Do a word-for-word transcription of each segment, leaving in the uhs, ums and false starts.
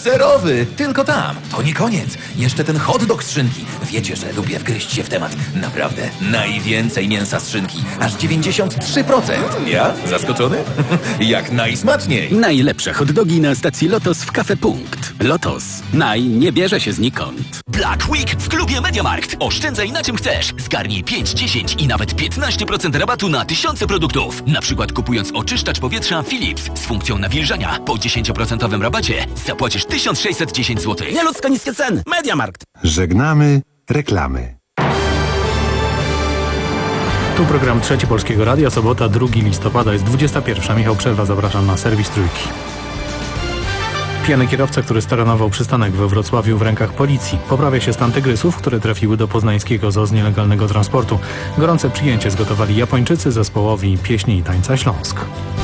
Serowy, tylko tam. To nie koniec. Jeszcze ten hot dog z szynki. Wiecie, że lubię wgryźć się w temat. Naprawdę, najwięcej mięsa z szynki. Aż dziewięćdziesiąt trzy procent. Ja? Zaskoczony? Jak najsmaczniej. Najlepsze hot dogi na stacji Lotos w Cafe Punkt. Lotos. Naj nie bierze się znikąd. Black Week w klubie MediaMarkt. Oszczędzaj na czym chcesz. Zgarnij pięć, dziesięć i nawet piętnaście procent rabatu na tysiące produktów. Na przykład kupując oczyszczacz powietrza Philips z funkcją nawilżania po dziesięć procent rabacie zapłacisz tysiąc sześćset dziesięć złotych. Nieludzko niskie ceny. MediaMarkt. Żegnamy reklamy. Tu program Trzeci Polskiego Radia, sobota drugiego listopada, jest dwudziesta pierwsza. Michał Przerwa, zapraszam na serwis Trójki. Pijany kierowca, który staranował przystanek we Wrocławiu, w rękach policji. Poprawia się stan tygrysów, które trafiły do poznańskiego zoo z nielegalnego transportu. Gorące przyjęcie zgotowali Japończycy zespołowi pieśni i tańca Śląsk.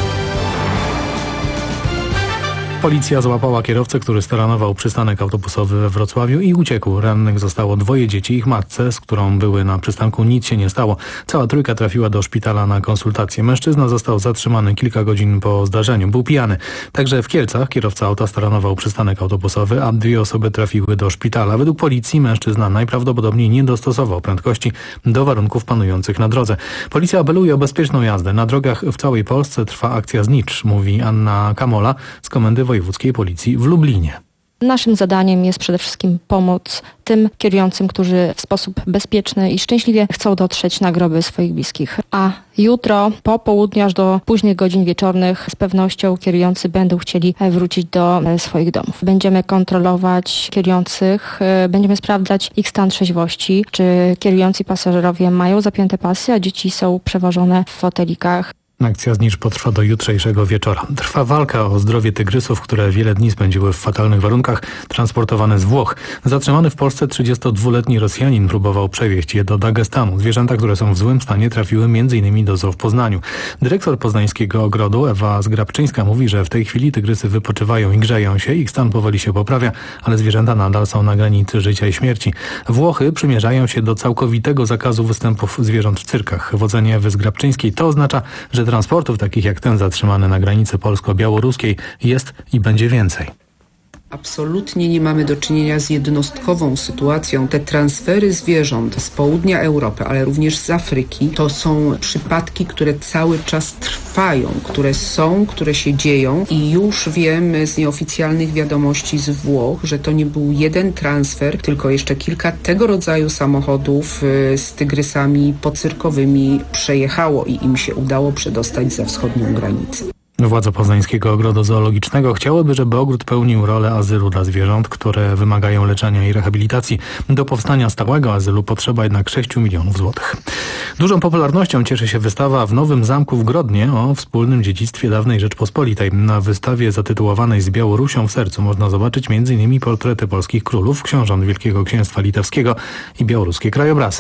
Policja złapała kierowcę, który staranował przystanek autobusowy we Wrocławiu i uciekł. Rannych zostało dwoje dzieci i ich matce, z którą były na przystanku. Nic się nie stało. Cała trójka trafiła do szpitala na konsultację. Mężczyzna został zatrzymany kilka godzin po zdarzeniu. Był pijany. Także w Kielcach kierowca auta staranował przystanek autobusowy, a dwie osoby trafiły do szpitala. Według policji mężczyzna najprawdopodobniej nie dostosował prędkości do warunków panujących na drodze. Policja apeluje o bezpieczną jazdę. Na drogach w całej Polsce trwa akcja Znicz, mówi Anna Kamola z Komendy Wojewódzkiej Policji w Lublinie. Naszym zadaniem jest przede wszystkim pomoc tym kierującym, którzy w sposób bezpieczny i szczęśliwie chcą dotrzeć na groby swoich bliskich. A jutro po południu aż do późnych godzin wieczornych z pewnością kierujący będą chcieli wrócić do swoich domów. Będziemy kontrolować kierujących, będziemy sprawdzać ich stan trzeźwości, czy kierujący pasażerowie mają zapięte pasy, a dzieci są przewożone w fotelikach. Akcja Znicz potrwa do jutrzejszego wieczora. Trwa walka o zdrowie tygrysów, które wiele dni spędziły w fatalnych warunkach, transportowane z Włoch. Zatrzymany w Polsce trzydziestodwuletni Rosjanin próbował przewieźć je do Dagestanu. Zwierzęta, które są w złym stanie, trafiły między innymi do zoo w Poznaniu. Dyrektor poznańskiego ogrodu Ewa Zgrabczyńska mówi, że w tej chwili tygrysy wypoczywają i grzeją się, ich stan powoli się poprawia, ale zwierzęta nadal są na granicy życia i śmierci. Włochy przymierzają się do całkowitego zakazu występów zwierząt w cyrkach. Wodzenie Ewy Zgrabczyńskiej to oznacza, że transportów takich jak ten zatrzymany na granicy polsko-białoruskiej jest i będzie więcej. Absolutnie nie mamy do czynienia z jednostkową sytuacją. Te transfery zwierząt z południa Europy, ale również z Afryki, to są przypadki, które cały czas trwają, które są, które się dzieją i już wiemy z nieoficjalnych wiadomości z Włoch, że to nie był jeden transfer, tylko jeszcze kilka tego rodzaju samochodów z tygrysami pocyrkowymi przejechało i im się udało przedostać za wschodnią granicę. Władze Poznańskiego Ogrodu Zoologicznego chciałyby, żeby ogród pełnił rolę azylu dla zwierząt, które wymagają leczenia i rehabilitacji. Do powstania stałego azylu potrzeba jednak sześć milionów złotych. Dużą popularnością cieszy się wystawa w Nowym Zamku w Grodnie o wspólnym dziedzictwie dawnej Rzeczpospolitej. Na wystawie zatytułowanej Z Białorusią w sercu można zobaczyć między innymi portrety polskich królów, książąt Wielkiego Księstwa Litewskiego i białoruskie krajobrazy.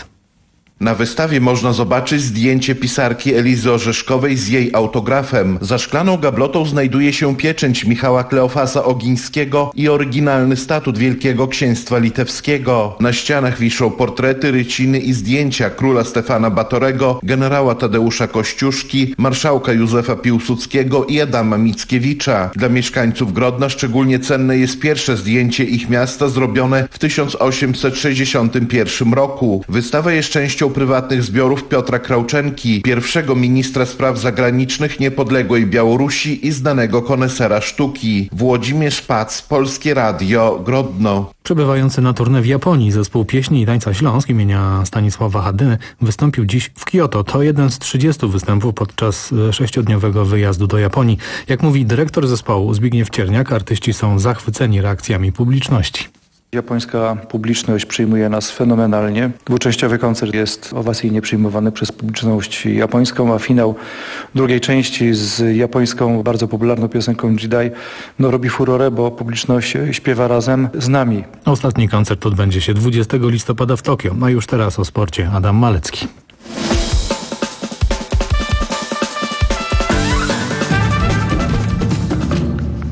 Na wystawie można zobaczyć zdjęcie pisarki Elizy Orzeszkowej z jej autografem. Za szklaną gablotą znajduje się pieczęć Michała Kleofasa Ogińskiego i oryginalny statut Wielkiego Księstwa Litewskiego. Na ścianach wiszą portrety, ryciny i zdjęcia króla Stefana Batorego, generała Tadeusza Kościuszki, marszałka Józefa Piłsudskiego i Adama Mickiewicza. Dla mieszkańców Grodna szczególnie cenne jest pierwsze zdjęcie ich miasta zrobione w tysiąc osiemset sześćdziesiątym pierwszym roku. Wystawa jest częścią prywatnych zbiorów Piotra Krauczenki, pierwszego ministra spraw zagranicznych niepodległej Białorusi i znanego konesera sztuki. Włodzimierz Pac, Polskie Radio, Grodno. Przebywający na tournée w Japonii zespół pieśni i tańca Śląsk imienia Stanisława Hadyny wystąpił dziś w Kyoto. To jeden z trzydziestu występów podczas sześciodniowego wyjazdu do Japonii. Jak mówi dyrektor zespołu Zbigniew Cierniak, artyści są zachwyceni reakcjami publiczności. Japońska publiczność przyjmuje nas fenomenalnie. Dwuczęściowy koncert jest owacyjnie przyjmowany przez publiczność japońską, a finał drugiej części z japońską bardzo popularną piosenką Jidai no, robi furorę, bo publiczność śpiewa razem z nami. Ostatni koncert odbędzie się dwudziestego listopada w Tokio, a już teraz o sporcie Adam Malecki.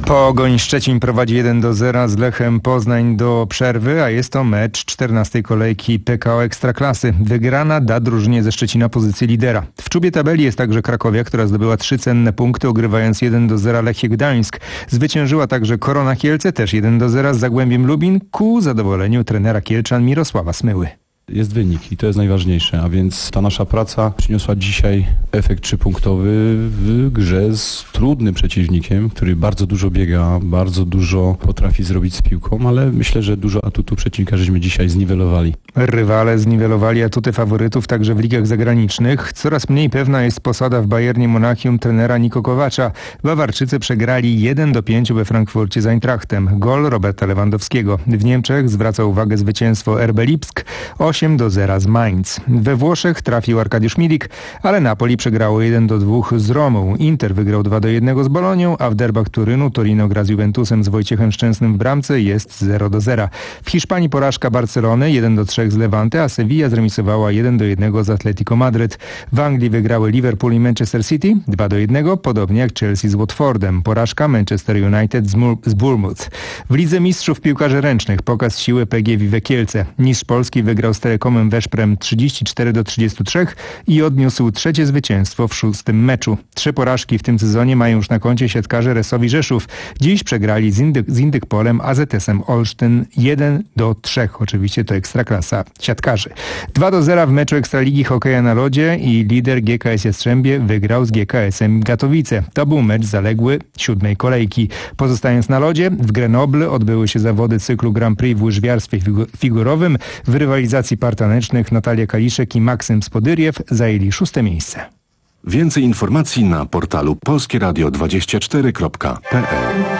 Pogoń Szczecin prowadzi jeden do zera z Lechem Poznań do przerwy, a jest to mecz czternastej kolejki P K O Ekstraklasy. Wygrana da drużynie ze Szczecina pozycję lidera. W czubie tabeli jest także Krakowia, która zdobyła trzy cenne punkty, ogrywając jeden do zera Lechie Gdańsk. Zwyciężyła także Korona Kielce, też jeden do zera z Zagłębiem Lubin, ku zadowoleniu trenera Kielczan Mirosława Smyły. Jest wynik i to jest najważniejsze, a więc ta nasza praca przyniosła dzisiaj efekt trzypunktowy w grze z trudnym przeciwnikiem, który bardzo dużo biega, bardzo dużo potrafi zrobić z piłką, ale myślę, że dużo atutów przeciwnika żeśmy dzisiaj zniwelowali. Rywale zniwelowali atuty faworytów także w ligach zagranicznych. Coraz mniej pewna jest posada w Bayernie Monachium trenera Niko Kowacza. Bawarczycy przegrali jeden do pięciu we Frankfurcie z Eintrachtem. Gol Roberta Lewandowskiego. W Niemczech zwraca uwagę zwycięstwo R B Lipsk osiem do zera z Mainz. We Włoszech trafił Arkadiusz Milik, ale Napoli przegrało jeden do dwóch z Romą. Inter wygrał dwa do jednego z Bolonią, a w derbach Turynu Torino gra z Juventusem z Wojciechem Szczęsnym w bramce, jest zero do zera. W Hiszpanii porażka Barcelony jeden do trzech z Levante, a Sevilla zremisowała jeden do jednego z Atletico Madryt. W Anglii wygrały Liverpool i Manchester City dwa do jednego, podobnie jak Chelsea z Watfordem. Porażka Manchester United z, Mur- z Bournemouth. W Lidze Mistrzów Piłkarzy Ręcznych pokaz siły P G Vive Kielce. Mistrz Polski wygrał z Telekomem Weszprem trzydzieści cztery do trzydziestu trzech i odniósł trzecie zwycięstwo w szóstym meczu. Trzy porażki w tym sezonie mają już na koncie siatkarze Resowi Rzeszów. Dziś przegrali z, Indyk, z Indykpolem A Z S-em Olsztyn jeden do trzech. Oczywiście to ekstraklasa siatkarzy. dwa do zera w meczu Ekstraligi Hokeja na lodzie i lider G K S Jastrzębie wygrał z G K S-em Gatowice. To był mecz zaległy siódmej kolejki. Pozostając na lodzie, w Grenoble odbyły się zawody cyklu Grand Prix w łyżwiarstwie figurowym. W rywalizacji partanecznych Natalia Kaliszek i Maksym Spodyriew zajęli szóste miejsce. Więcej informacji na portalu polskie radio dwadzieścia cztery kropka p l.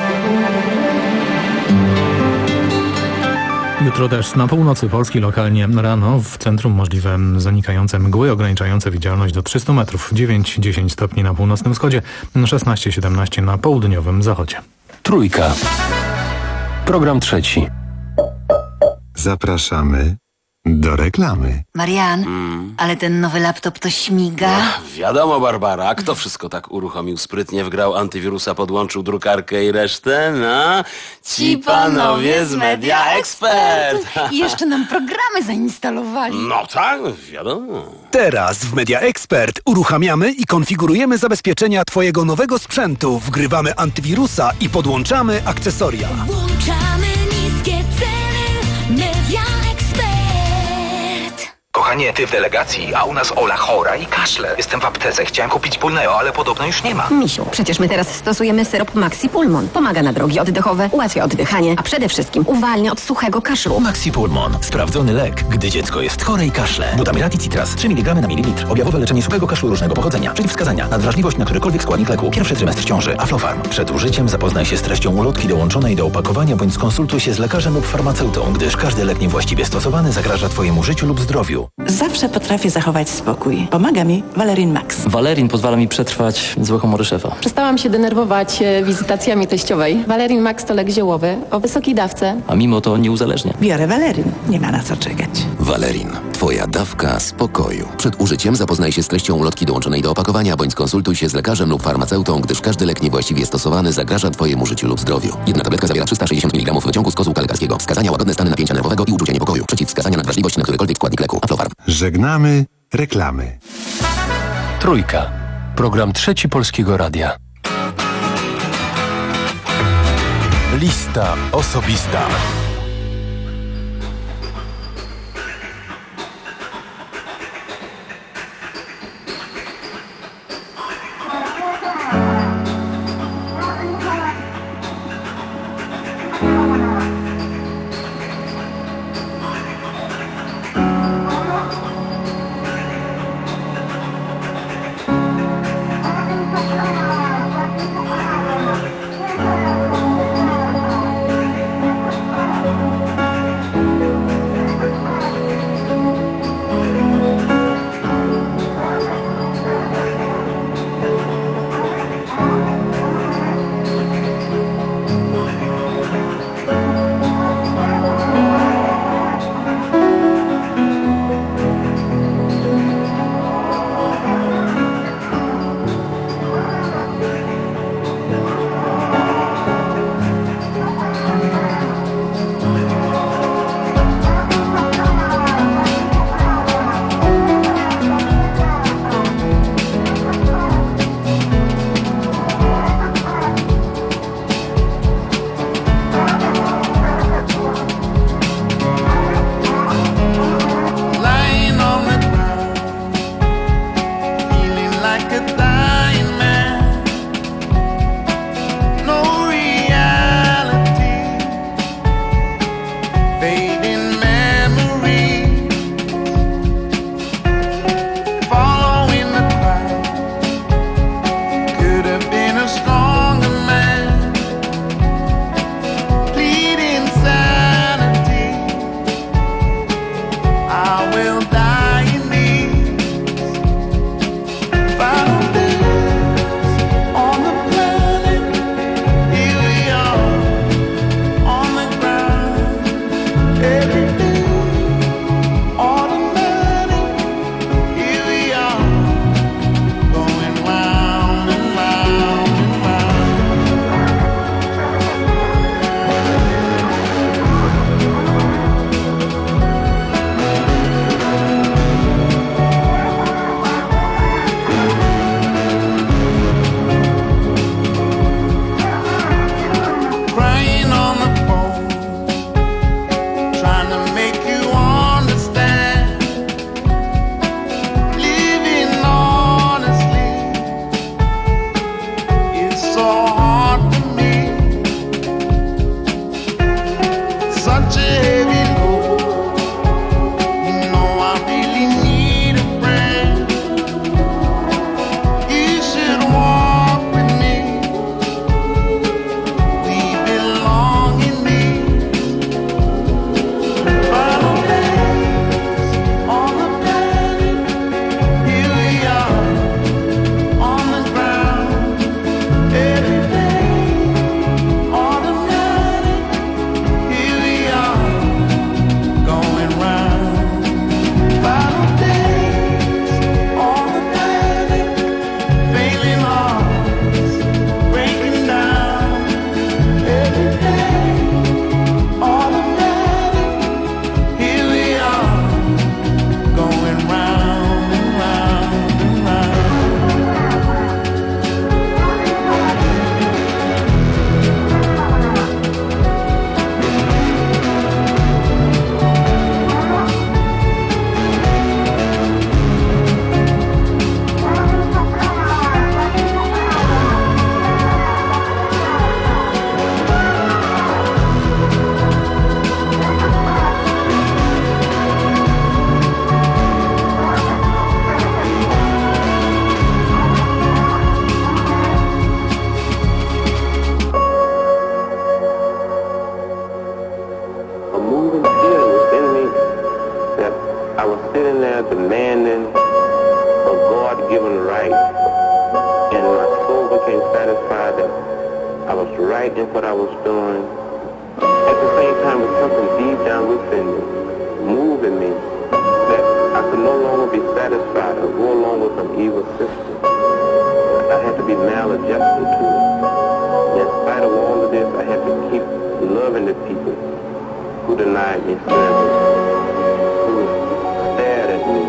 Jutro też na północy Polski, lokalnie rano, w centrum możliwe zanikające mgły ograniczające widzialność do trzystu metrów. dziewięć do dziesięciu stopni na północnym wschodzie, szesnaście do siedemnastu na południowym zachodzie. Trójka. Program trzeci. Zapraszamy do reklamy. Marian, mm. ale ten nowy laptop to śmiga. No, wiadomo, Barbara, kto wszystko tak uruchomił sprytnie, wgrał antywirusa, podłączył drukarkę i resztę? No, ci panowie z Media Expert. I jeszcze nam programy zainstalowali. No tak, wiadomo. Teraz w Media Expert uruchamiamy i konfigurujemy zabezpieczenia twojego nowego sprzętu, wgrywamy antywirusa i podłączamy akcesoria. Włączamy niskie ceny. Media Expert. Kochanie, ty w delegacji, a u nas Ola chora i kaszle. Jestem w aptece, chciałem kupić Pulneo, ale podobno już nie ma. Misiu, przecież my teraz stosujemy syrop Maxi Pulmon. Pomaga na drogi oddechowe, ułatwia oddychanie, a przede wszystkim uwalnia od suchego kaszlu. Maxi Pulmon. Sprawdzony lek, gdy dziecko jest chore i kaszle. Butamiraty Citras. trzy miligramy na mililitr. Objawowe leczenie suchego kaszlu różnego pochodzenia. Przeciwwskazania. Nadwrażliwość na którykolwiek składnik leku. Pierwszy trymestr ciąży. Aflofarm. Przed użyciem zapoznaj się z treścią ulotki dołączonej do opakowania bądź skonsultuj się z lekarzem lub farmaceutą, gdyż każdy lek niewłaściwie stosowany zagraża twojemu życiu lub zdrowiu. Zawsze potrafię zachować spokój. Pomaga mi Valerin Max. Valerin pozwala mi przetrwać złe humory szefa. Przestałam się denerwować wizytacjami teściowej. Valerin Max to lek ziołowy o wysokiej dawce. A mimo to nie uzależnia. Biorę Valerin. Nie ma na co czekać. Valerin. Twoja dawka spokoju. Przed użyciem zapoznaj się z treścią ulotki dołączonej do opakowania, bądź skonsultuj się z lekarzem lub farmaceutą, gdyż każdy lek niewłaściwie stosowany zagraża twojemu życiu lub zdrowiu. Jedna tabletka zawiera trzysta sześćdziesiąt miligramów wyciągu z kozłka lekarskiego. Wskazania łagodne stany napięcia nerwowego i uczucie niepokoju. Przeciwwskazania nadwrażliwość na którykolwiek składnik leku. Aflofarm. Żegnamy reklamy. Trójka. Program trzeci Polskiego Radia. Lista osobista. such a heavy load. You know I really need a friend. You should walk with me. We belong in me. Final days on the planet. Here we are on the ground. Every day automatic. Here we are going round. Final days on the planet. Failing hearts breaking down. Every day automatic. Here we are going round and round and round. A moving feeling within me that I was sitting there demanding a God-given right, and my soul became satisfied that I was right in what I was doing. At the same time, with something deep down within me, moving me, that I could no longer be satisfied or go along with some evil system. I had to be maladjusted to it. In spite of all of this, I had to keep loving the people who denied me service, who stared at me.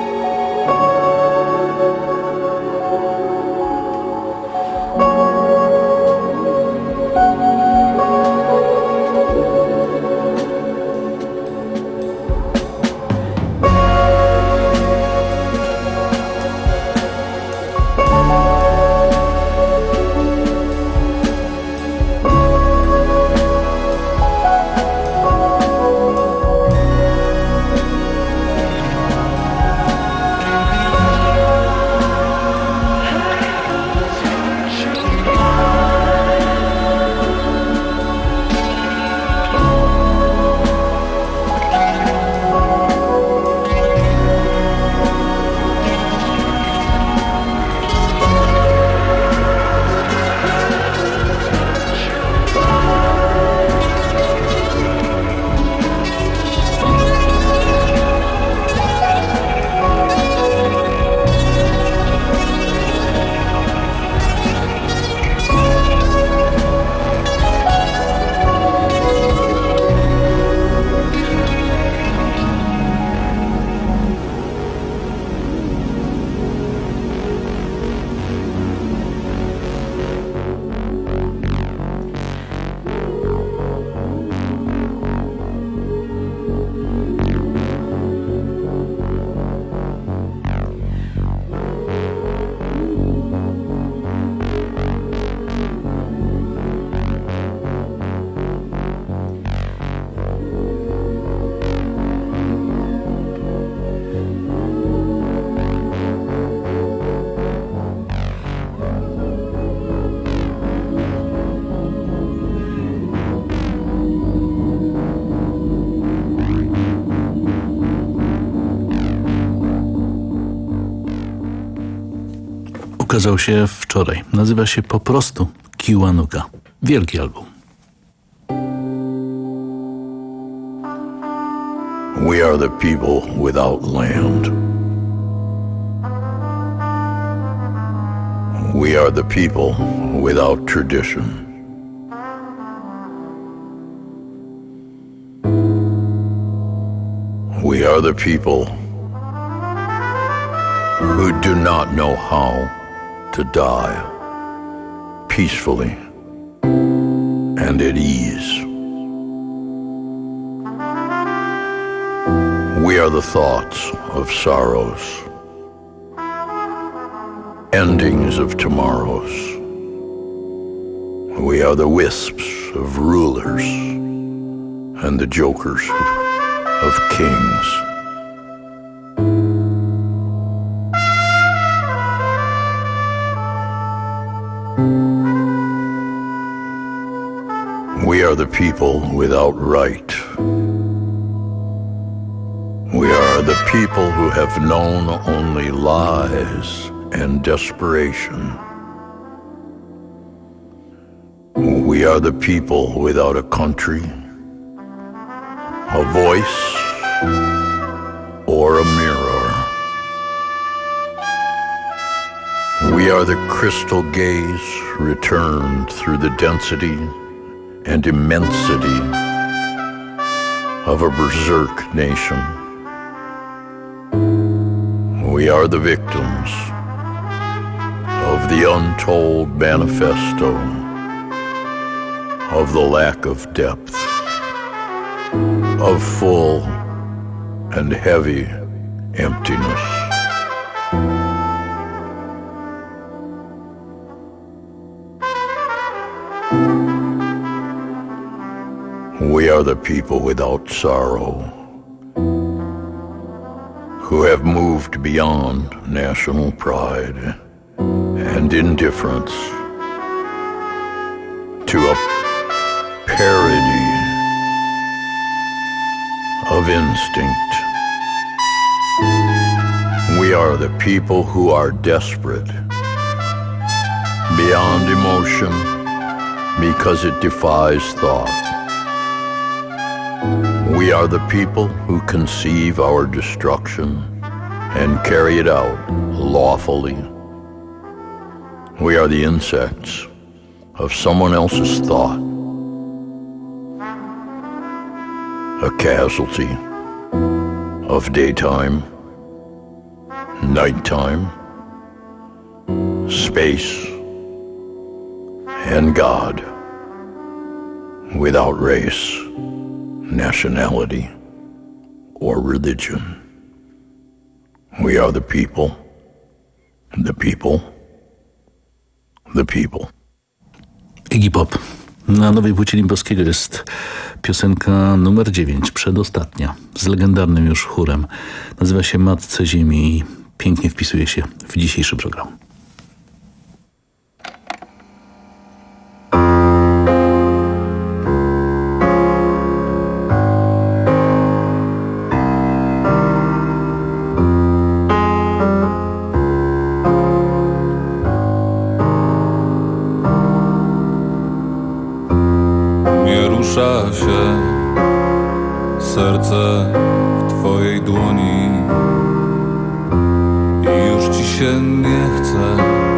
Ukazał się wczoraj. Nazywa się po prostu Kiwanuka. Wielki album. We are the people without land. We are the people without tradition. We are the people who do not know how to die peacefully and at ease. We are the thoughts of sorrows, endings of tomorrows. We are the wisps of rulers and the jokers of kings. We are the people without right. We are the people who have known only lies and desperation. We are the people without a country, a voice, or a mirror. We are the crystal gaze returned through the density and immensity of a berserk nation. We are the victims of the untold manifesto of the lack of depth, of full and heavy emptiness. We are the people without sorrow, who have moved beyond national pride and indifference to a parody of instinct. We are the people who are desperate beyond emotion because it defies thought. We are the people who conceive our destruction and carry it out lawfully. We are the insects of someone else's thought, a casualty of daytime, nighttime, space, and God, without race, nationality, or religion. We are the people, the people, the people. Iggy Pop. Na nowej płycie Limbowskiego jest piosenka numer dziewięć, przedostatnia, z legendarnym już chórem. Nazywa się Matce Ziemi i pięknie wpisuje się w dzisiejszy program. Się serce w twojej dłoni i już ci się nie chce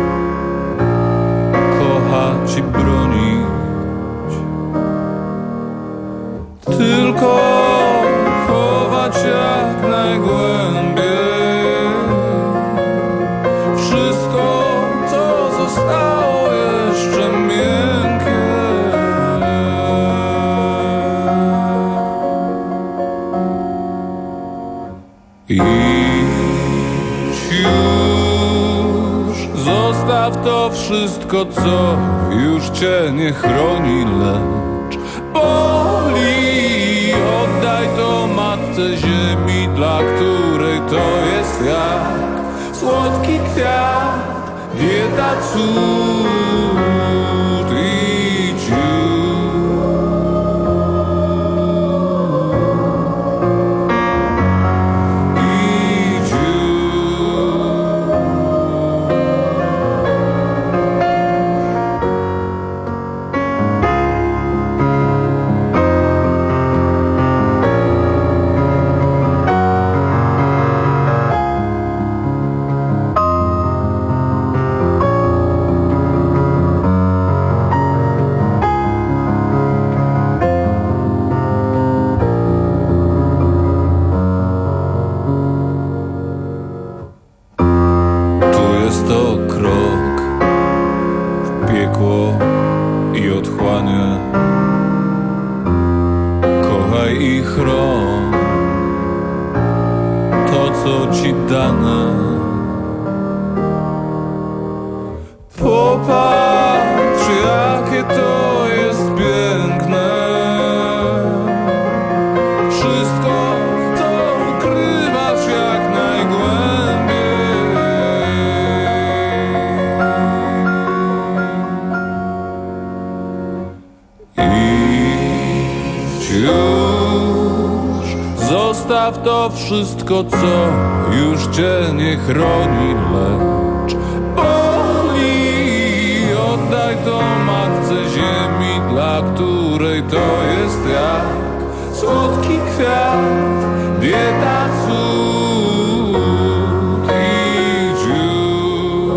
kochać i bronić, tylko chować jak najgłębiej wszystko, co zostało jeszcze miękkie. Idź już, zostaw to wszystko, co już cię nie chroni, lecz boli. Oddaj to Matce Ziemi, dla której to jest jak słodki kwiat, dieta, cud. Idź już. Popatrz, jakie to jest piękne. już zostaw to wszystko, co już cię nie chroni, lecz boli. Oddaj to matce ziemi, dla której to jest jak słodki kwiat, dieta, cud. Idź już.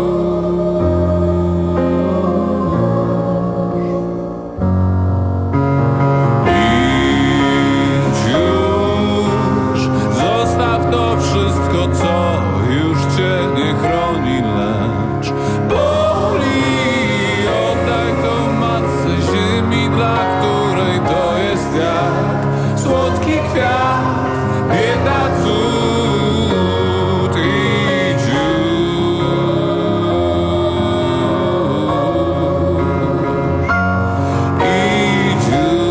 Idź już. Zostaw to wszystko, co już cię nie chroni, lecz boli. Oddaj to matce ziemi, dla której to jest jak słodki kwiat, bieda, cud. Idź już. Idź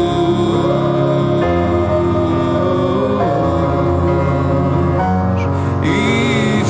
już. Idź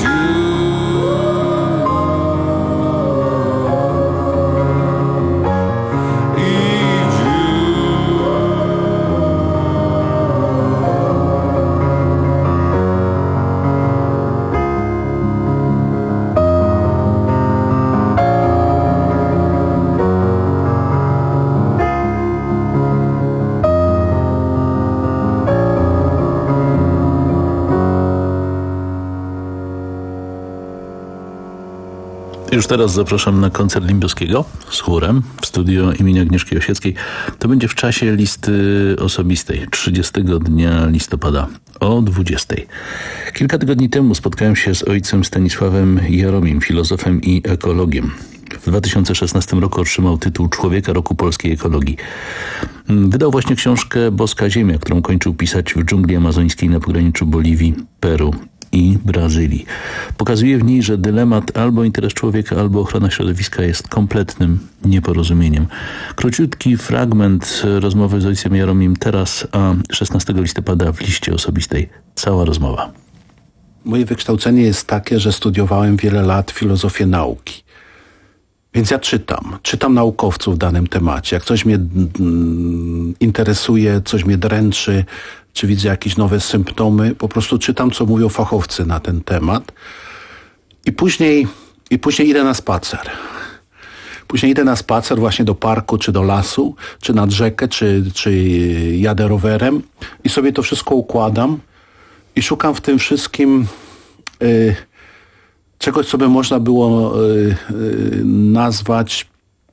Już teraz zapraszam na koncert Limbowskiego z chórem w studio imienia Agnieszki Osieckiej. To będzie w czasie listy osobistej, trzydziestego dnia listopada o dwudziestej. Kilka tygodni temu spotkałem się z ojcem Stanisławem Jaromim, filozofem i ekologiem. W dwa tysiące szesnastym roku otrzymał tytuł Człowieka Roku Polskiej Ekologii. Wydał właśnie książkę Boska Ziemia, którą kończył pisać w dżungli amazońskiej na pograniczu Boliwii, Peru i Brazylii. Pokazuje w niej, że dylemat albo interes człowieka, albo ochrona środowiska jest kompletnym nieporozumieniem. Króciutki fragment rozmowy z ojcem Jaromim teraz, a szesnastego listopada w liście osobistej. Cała rozmowa. Moje wykształcenie jest takie, że studiowałem wiele lat filozofię nauki. Więc ja czytam. Czytam naukowców w danym temacie. Jak coś mnie mm, interesuje, coś mnie dręczy, czy widzę jakieś nowe symptomy, po prostu czytam, co mówią fachowcy na ten temat. I później, i później idę na spacer. Później idę na spacer właśnie do parku, czy do lasu, czy nad rzekę, czy, czy jadę rowerem i sobie to wszystko układam i szukam w tym wszystkim y, czegoś, co by można było y, y, nazwać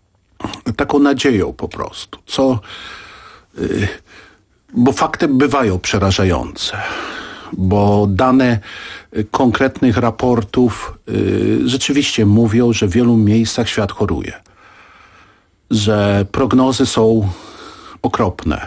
taką nadzieją po prostu. Co, y, bo fakty bywają przerażające, bo dane konkretnych raportów y, rzeczywiście mówią, że w wielu miejscach świat choruje, że prognozy są okropne.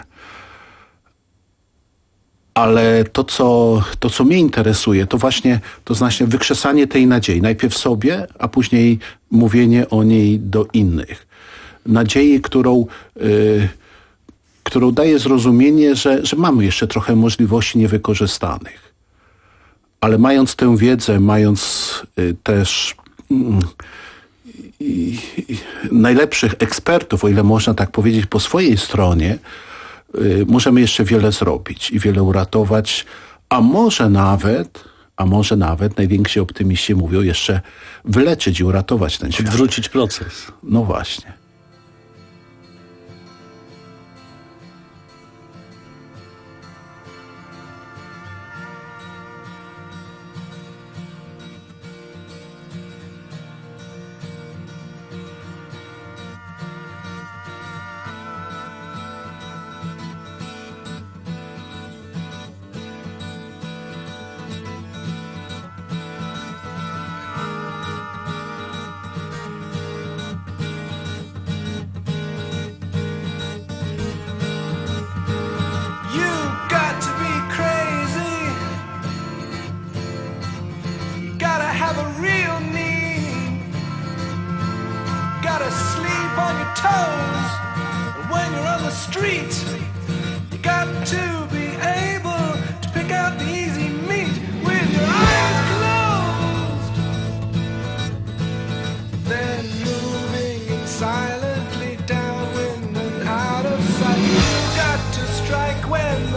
Ale to co, to, co mnie interesuje, to właśnie to znaczy wykrzesanie tej nadziei. Najpierw sobie, a później mówienie o niej do innych. Nadziei, którą, y, którą daje zrozumienie, że, że mamy jeszcze trochę możliwości niewykorzystanych. Ale mając tę wiedzę, mając y, też y, y, y, najlepszych ekspertów, o ile można tak powiedzieć, po swojej stronie, y, możemy jeszcze wiele zrobić i wiele uratować, a może nawet, a może nawet, najwięksi optymiści mówią, jeszcze wyleczyć i uratować ten świat. Odwrócić proces. No właśnie.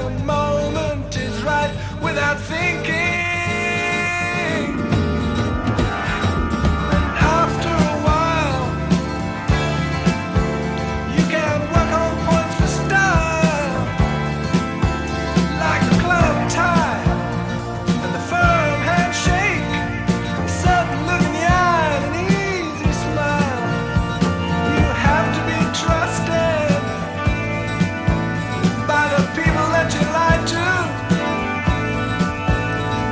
the moment is right without thinking. After a while, you can work on points for style, like the club tie and the firm handshake, a sudden look in the eye and an easy smile. You have to be trusted by the people that you lie to.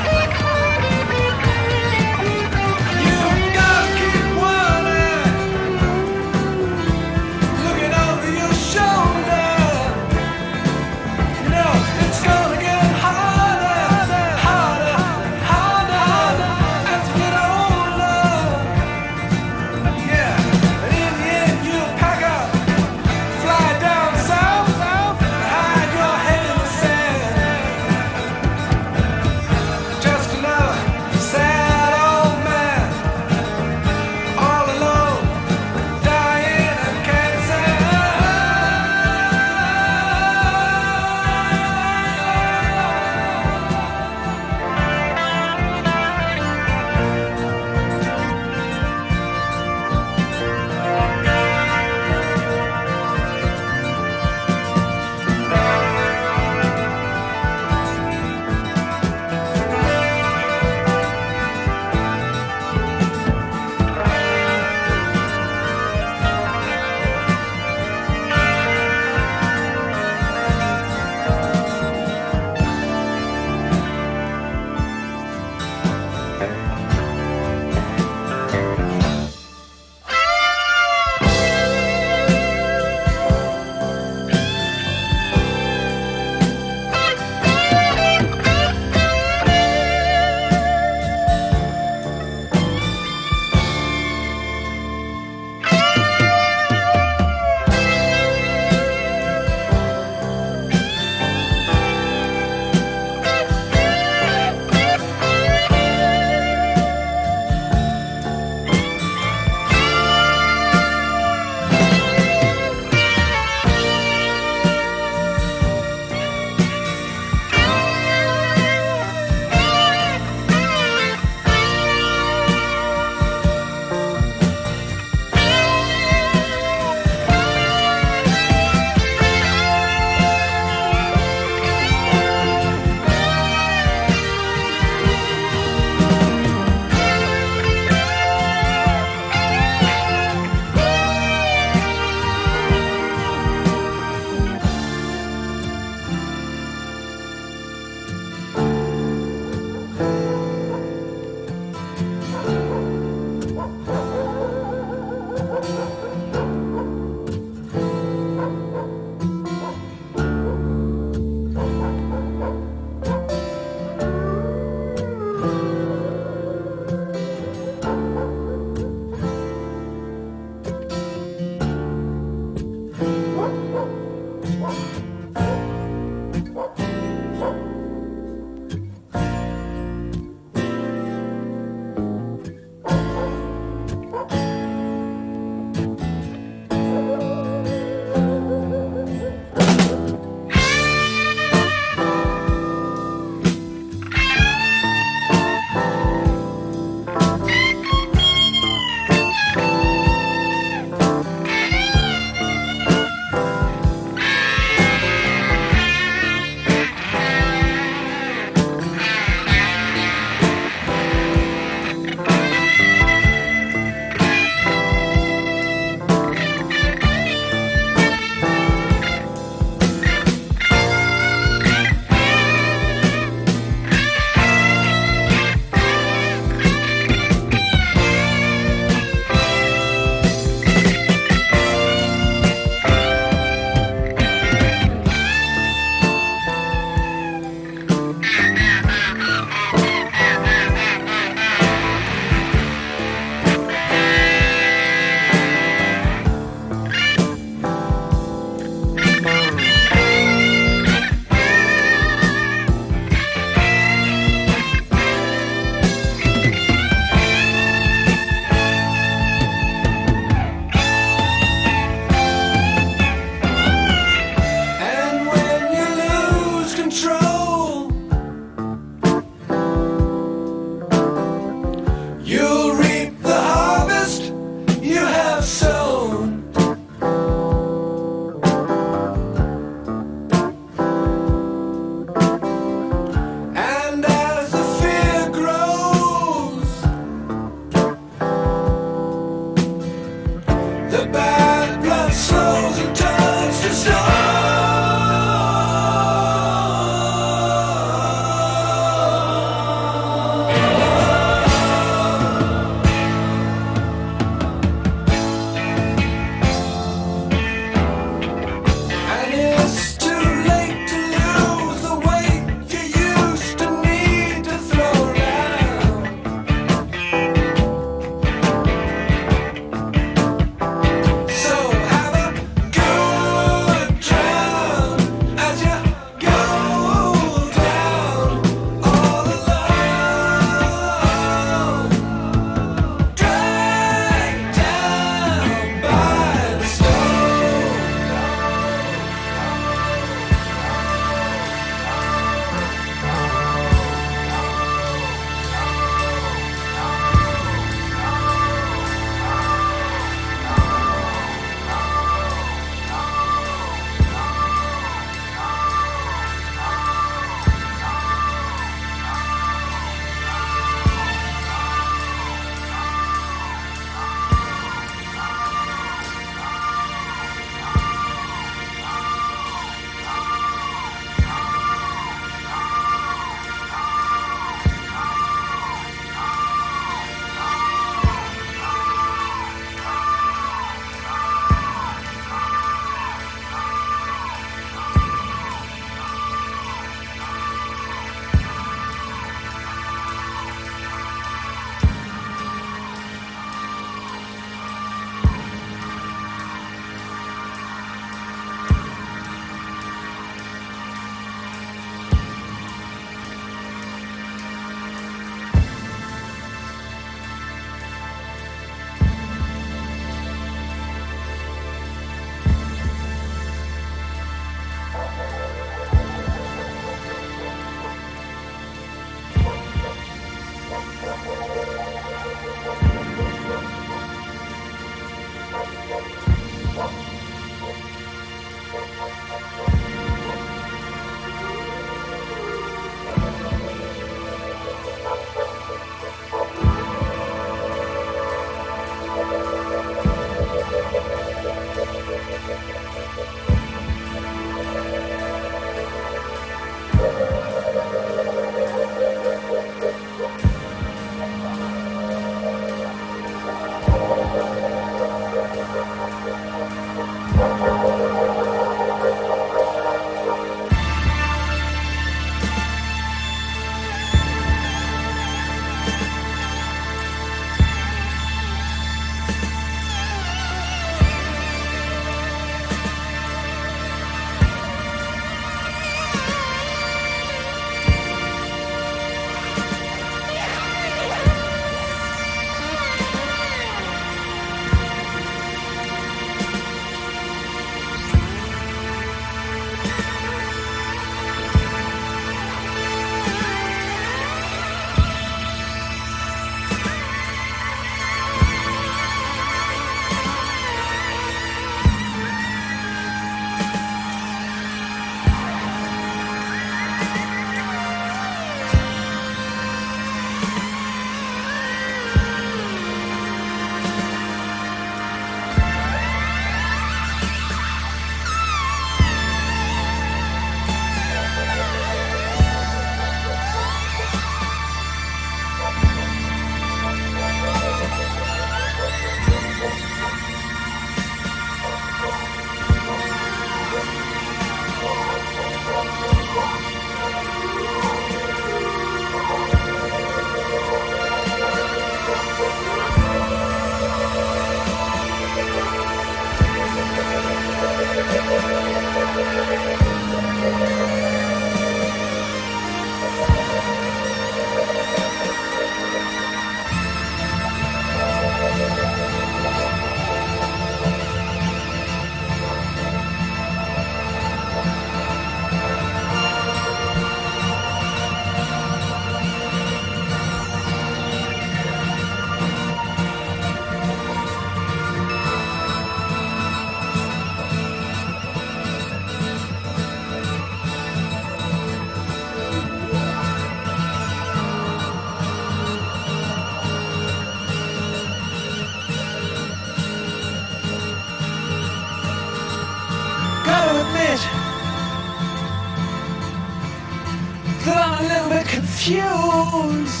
I'm a little bit confused.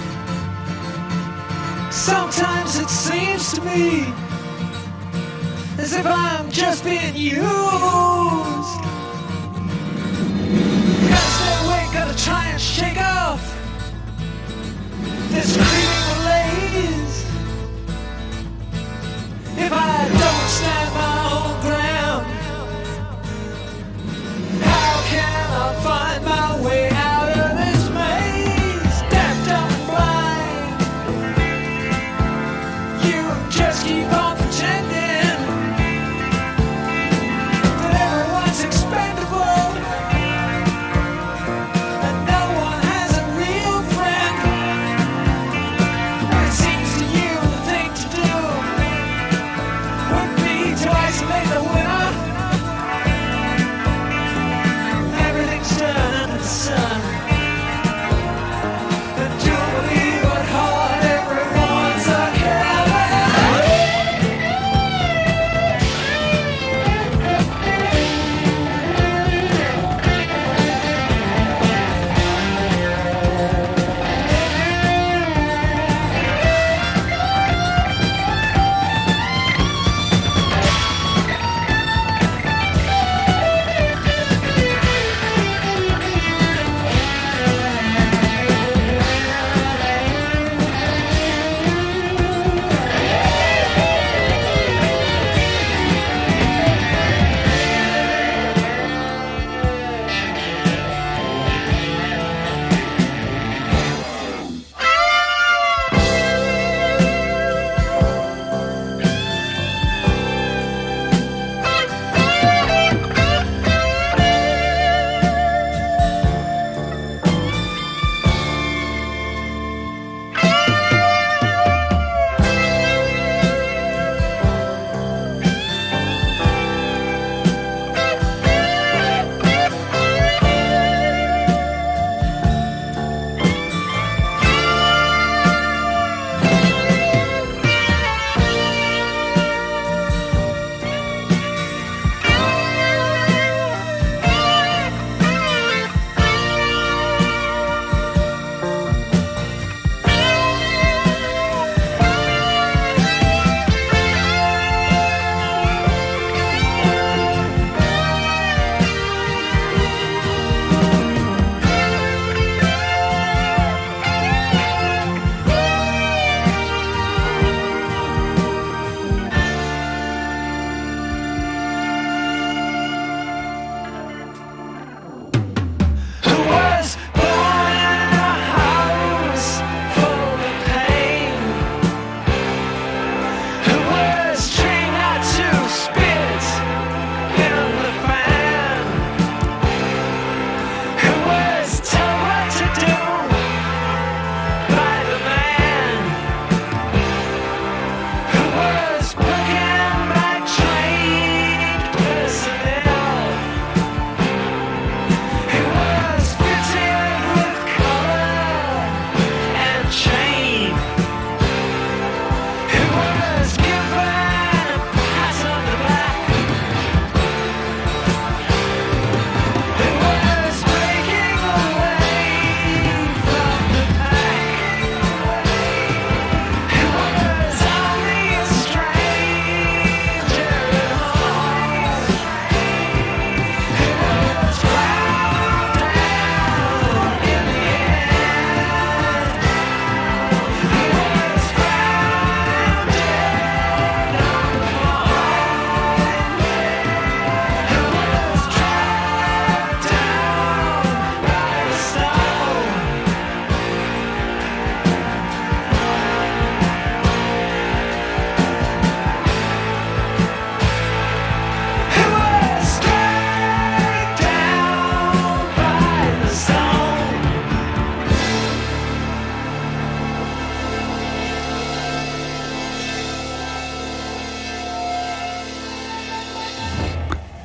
Sometimes it seems to me as if I'm just being used. Gotta stay awake, gotta try and shake off this creeping malaise. If I don't stand my own ground, how can I find my way out of this maze? Deaf, dumb, and blind, you just keep on pretending that everyone's expendable and no one has a real friend.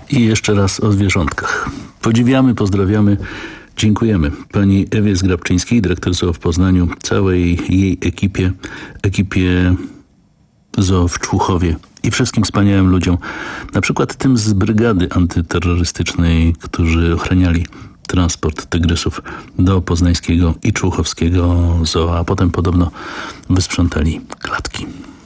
I jeszcze raz o zwierzątkach. Podziwiamy, pozdrawiamy, dziękujemy pani Ewie Zgrabczyńskiej, dyrektor zoo w Poznaniu, całej jej ekipie, ekipie zoo w Człuchowie i wszystkim wspaniałym ludziom, na przykład tym z brygady antyterrorystycznej, którzy ochraniali transport tygrysów do poznańskiego i człuchowskiego zoo, a potem podobno wysprzątali klatki.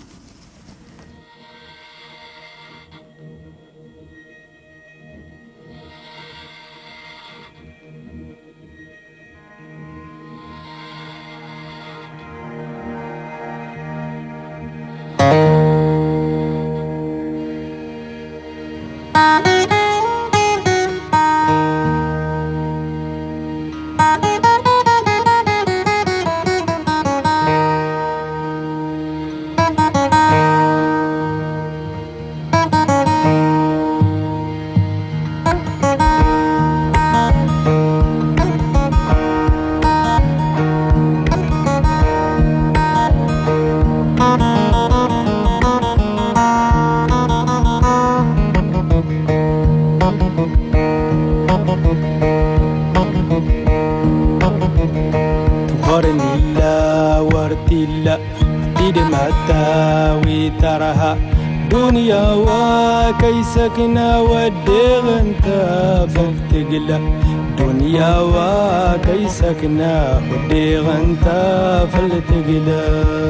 سكنا ودغ انت فلتقلا دنيا وكي سكنا ودغ انت فلتقلا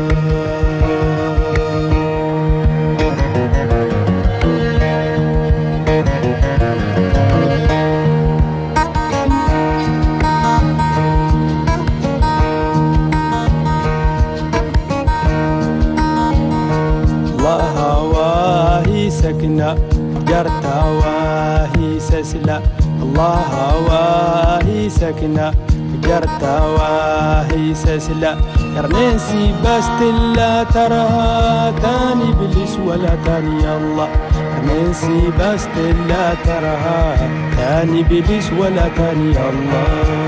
الله هواهي سكنا جرتا واهي سسلا الله واهي سكنا جرتا واهي سسلا يرنسي باستلا ترها تاني بلس ولا تاني الله يرنسي باستلا ترها تاني بلس ولا تاني الله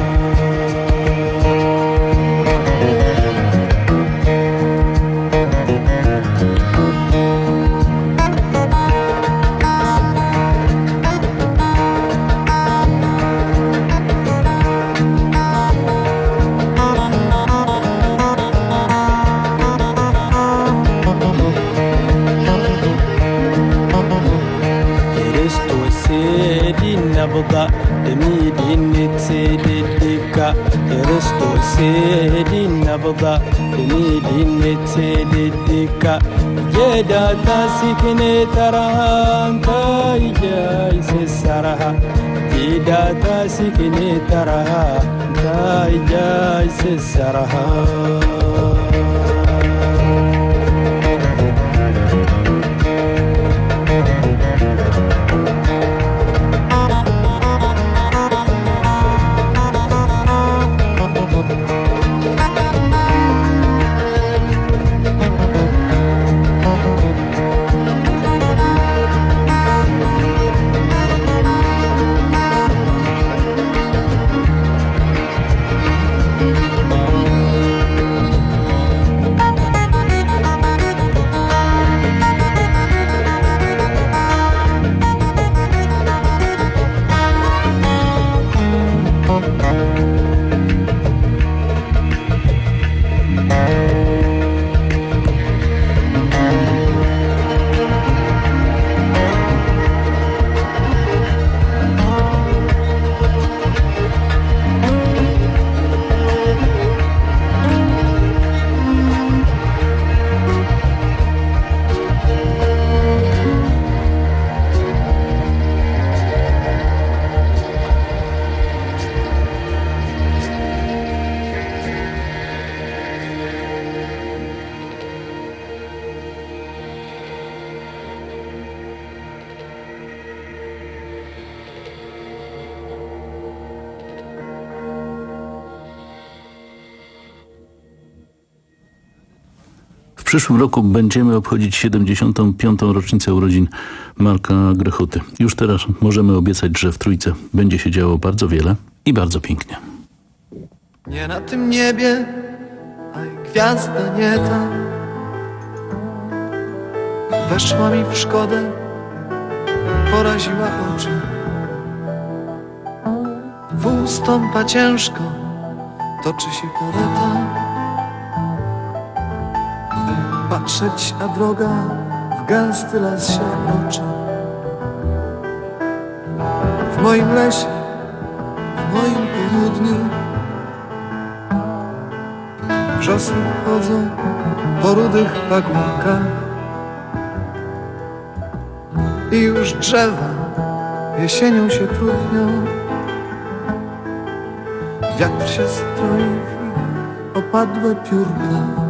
نبضة دميدي نتسيد الدكة يرستو سيدي النبضة دميدي نتسيد الدكة جدا تاسكني ترها انت جايس السرها جدا تاسكني ترها انت جايس السرها W przyszłym roku będziemy obchodzić siedemdziesiątą piątą rocznicę urodzin Marka Grechuty. Już teraz możemy obiecać, że w Trójce będzie się działo bardzo wiele i bardzo pięknie. Nie na tym niebie, a i gwiazda nie ta weszła mi w szkodę poraziła oczy. Wóz stąpa ciężko, toczy się kareta. Patrzeć, a droga w gęsty las się włączy. W moim lesie, w moim południu wrzosy chodzą po rudych pagórkach i już drzewa jesienią się trudnią. Wiatr się stroi w ich opadłe piórka.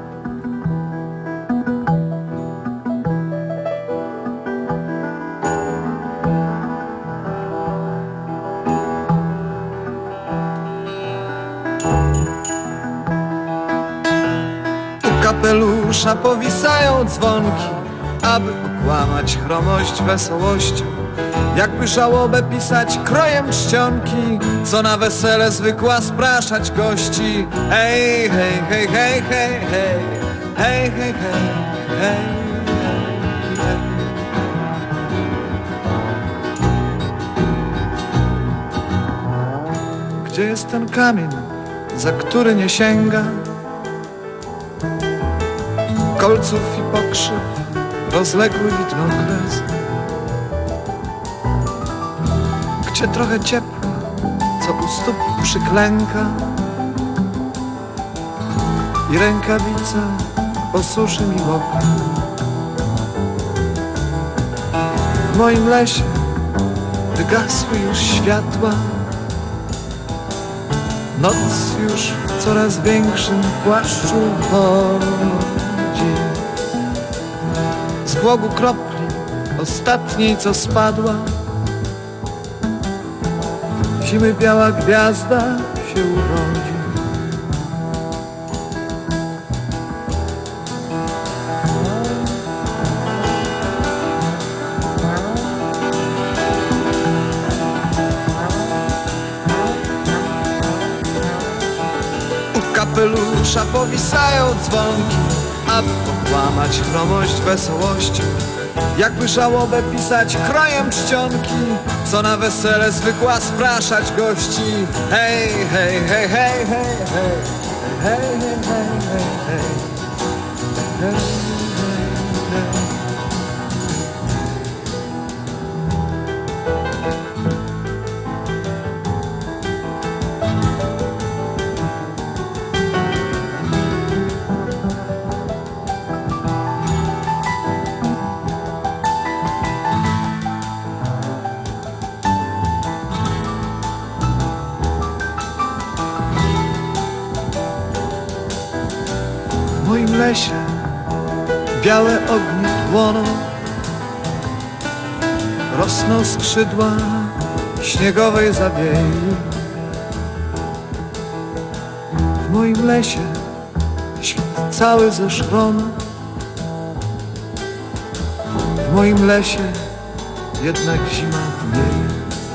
Kapelusza powisają dzwonki, aby okłamać chromość wesołością. Jakby żałobę pisać krojem czcionki, co na wesele zwykła spraszać gości. Hej, hej, hej, hej, hej, hej, hej, hej, hej, hej. Gdzie jest ten kamień, za który nie sięga kolców i pokrzyw, rozległy widnokres? Gdzie trochę ciepła, co u stóp przyklęka i rękawica osuszy mi mokre? W moim lesie wygasły już światła, noc już w coraz większym płaszczu chodzi. Z głogu kropli ostatniej, co spadła, zimy biała gwiazda się urodzi. U kapelusza powisają dzwonki, aby okłamać chromość wesołością. Jakby żałobę pisać krojem czcionki, co na wesele zwykła spraszać gości. Hej, hej, hej, hej, hej, hej, hej, hej, hej, hej, hej, hej. W moim lesie białe ognie płoną, rosną skrzydła śniegowej zawiei. W moim lesie świt cały ze szronu, w moim lesie jednak zima dnieje.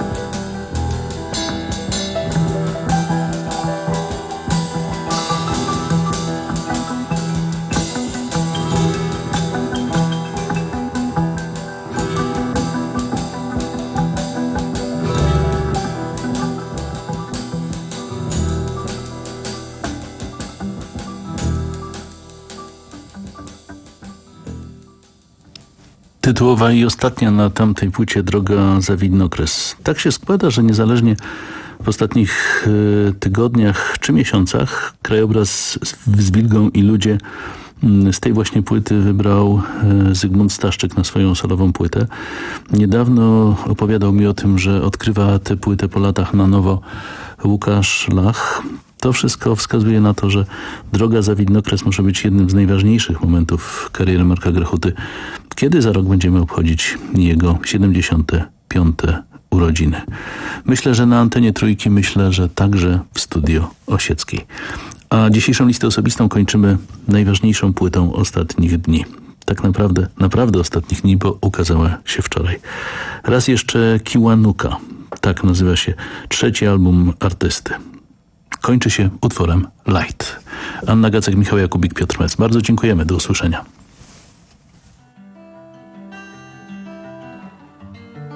Tytułowa i ostatnia na tamtej płycie droga za widnokres. Tak się składa, że niezależnie w ostatnich y, tygodniach czy miesiącach krajobraz z Wilgą i ludzie y, z tej właśnie płyty wybrał y, Zygmunt Staszczyk na swoją solową płytę. Niedawno opowiadał mi o tym, że odkrywa tę płytę po latach na nowo Łukasz Lach. To wszystko wskazuje na to, że droga za widnokres może być jednym z najważniejszych momentów kariery Marka Grechuty. Kiedy za rok będziemy obchodzić jego siedemdziesiąte piąte urodziny? Myślę, że na antenie Trójki, myślę, że także w Studio Osieckiej. A dzisiejszą listę osobistą kończymy najważniejszą płytą ostatnich dni. Tak naprawdę, naprawdę ostatnich dni, bo ukazała się wczoraj. Raz jeszcze Kiwanuka. Tak nazywa się trzeci album artysty. Kończy się utworem Light. Anna Gacek, Michał Jakubik, Piotr Mec. Bardzo dziękujemy. Do usłyszenia.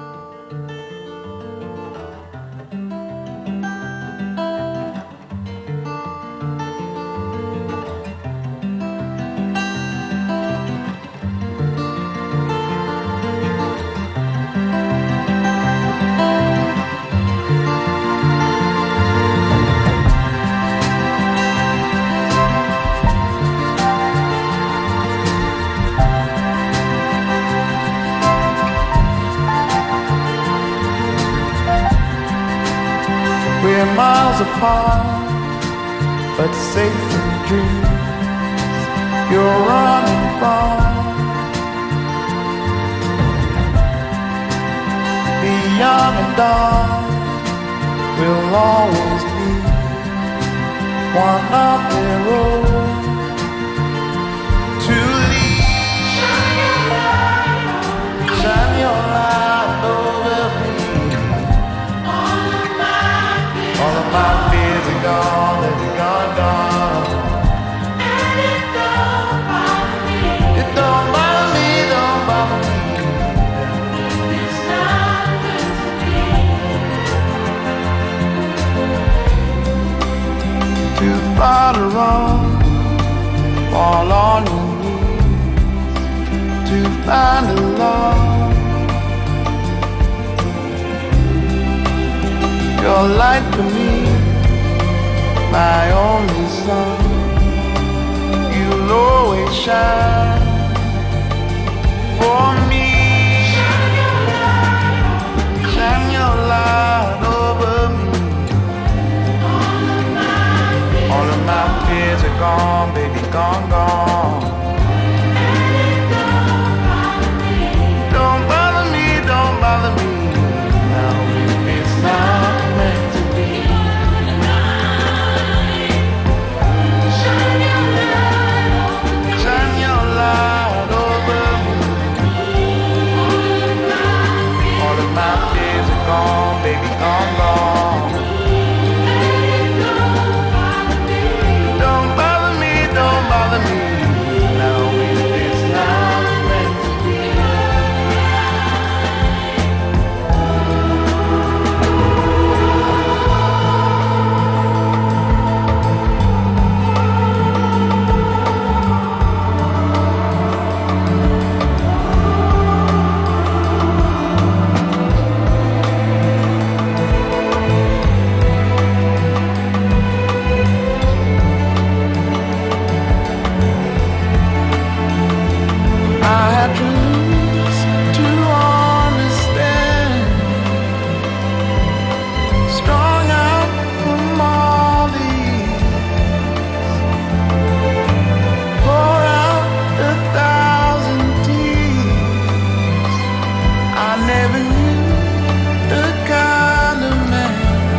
miles apart, but safe in dreams you're running from. Be young and dark, we'll always be one of their own. To leave, shine your light over me. All of my fears, all of my fears are gone, they're gone, gone. And it don't bother me, it don't bother me, don't bother me. It's not good to be. To fight around, fall on your knees, to find a love. You're like for me, my only sun. You'll always shine for me. Shine your light, shine your light over me. All of my fears, all of my fears are gone, baby, gone, gone. Don't bother me, don't bother me. Now it's not meant to be. Shine your light over me. Shine your light over me. All of my fears are gone, baby, gone, gone. Don't bother me, don't bother me. Now it's not meant to be. I had dreams to understand, strung out from all these, pour out a thousand tears. I never knew the kind of man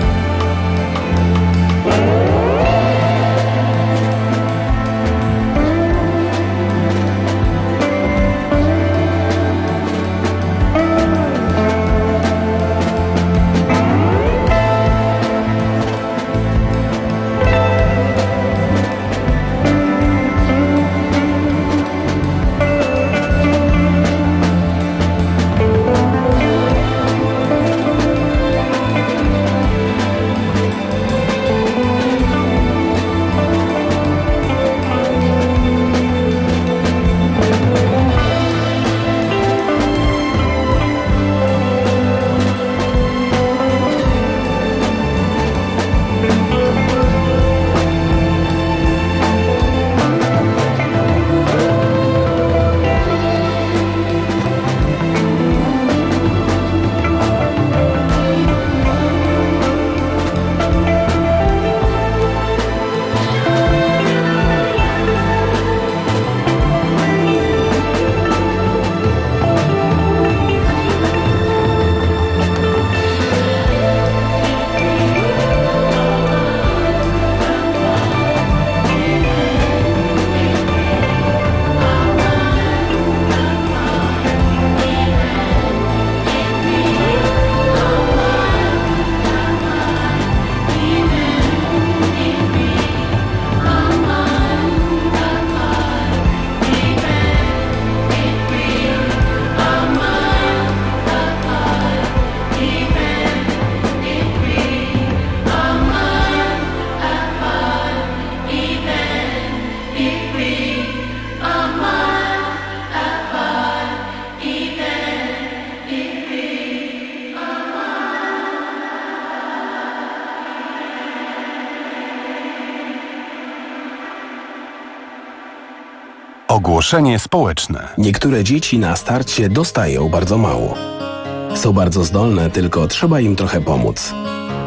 Ogłoszenie społeczne. Niektóre dzieci na starcie dostają bardzo mało. Są bardzo zdolne, tylko trzeba im trochę pomóc.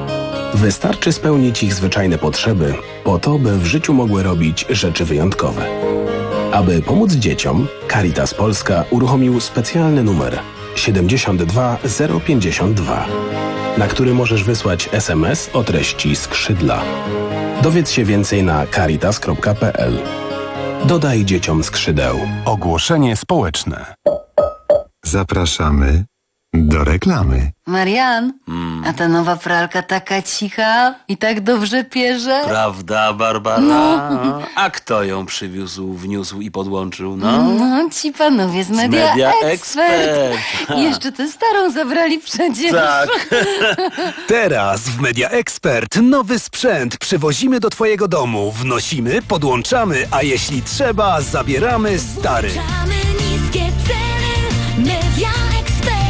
Wystarczy spełnić ich zwyczajne potrzeby po to, by w życiu mogły robić rzeczy wyjątkowe. Aby pomóc dzieciom, Caritas Polska uruchomił specjalny numer siedemdziesiąt dwa zero pięćdziesiąt dwa, na który możesz wysłać es em es o treści skrzydła. Dowiedz się więcej na caritas kropka p l. Dodaj dzieciom skrzydeł. Ogłoszenie społeczne. Zapraszamy do reklamy. Marian, a ta nowa pralka taka cicha i tak dobrze pierze? Prawda, Barbara? No. A kto ją przywiózł, wniósł i podłączył, no? No, ci panowie z Media, Media Expert. Expert. Jeszcze tę starą zabrali przecież. Tak. Teraz w Media Expert nowy sprzęt przywozimy do twojego domu, wnosimy, podłączamy, a jeśli trzeba, zabieramy stary. Niskie ceny, Media Expert.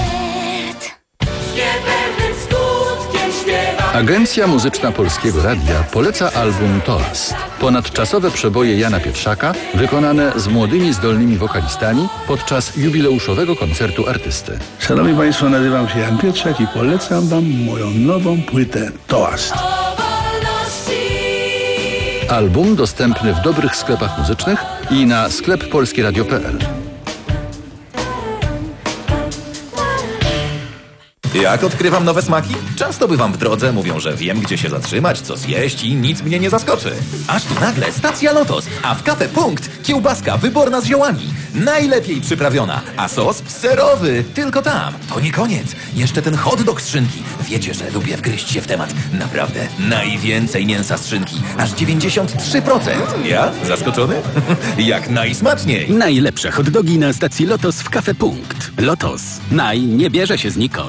Niepewnym skutkiem śpiewa. Agencja Muzyczna Polskiego Radia poleca album Toast. Ponadczasowe przeboje Jana Pietrzaka, wykonane z młodymi, zdolnymi wokalistami podczas jubileuszowego koncertu artysty. Szanowni Państwo, nazywam się Jan Pietrzak i polecam Wam moją nową płytę Toast. Album dostępny w dobrych sklepach muzycznych i na sklep polskieradio kropka p l. Jak odkrywam nowe smaki? Często bywam w drodze, mówią, że wiem, gdzie się zatrzymać, co zjeść i nic mnie nie zaskoczy. Aż tu nagle stacja Lotos, a w Cafe Punkt kiełbaska wyborna z ziołami. Najlepiej przyprawiona, a sos serowy. Tylko tam. To nie koniec. Jeszcze ten hot dog z szynki. Wiecie, że lubię wgryźć się w temat. Naprawdę. Najwięcej mięsa z szynki. Aż dziewięćdziesiąt trzy procent. Ja? Zaskoczony? Jak najsmaczniej. Najlepsze hot dogi na stacji Lotos w Cafe Punkt. Lotos. Naj nie bierze się znikąd.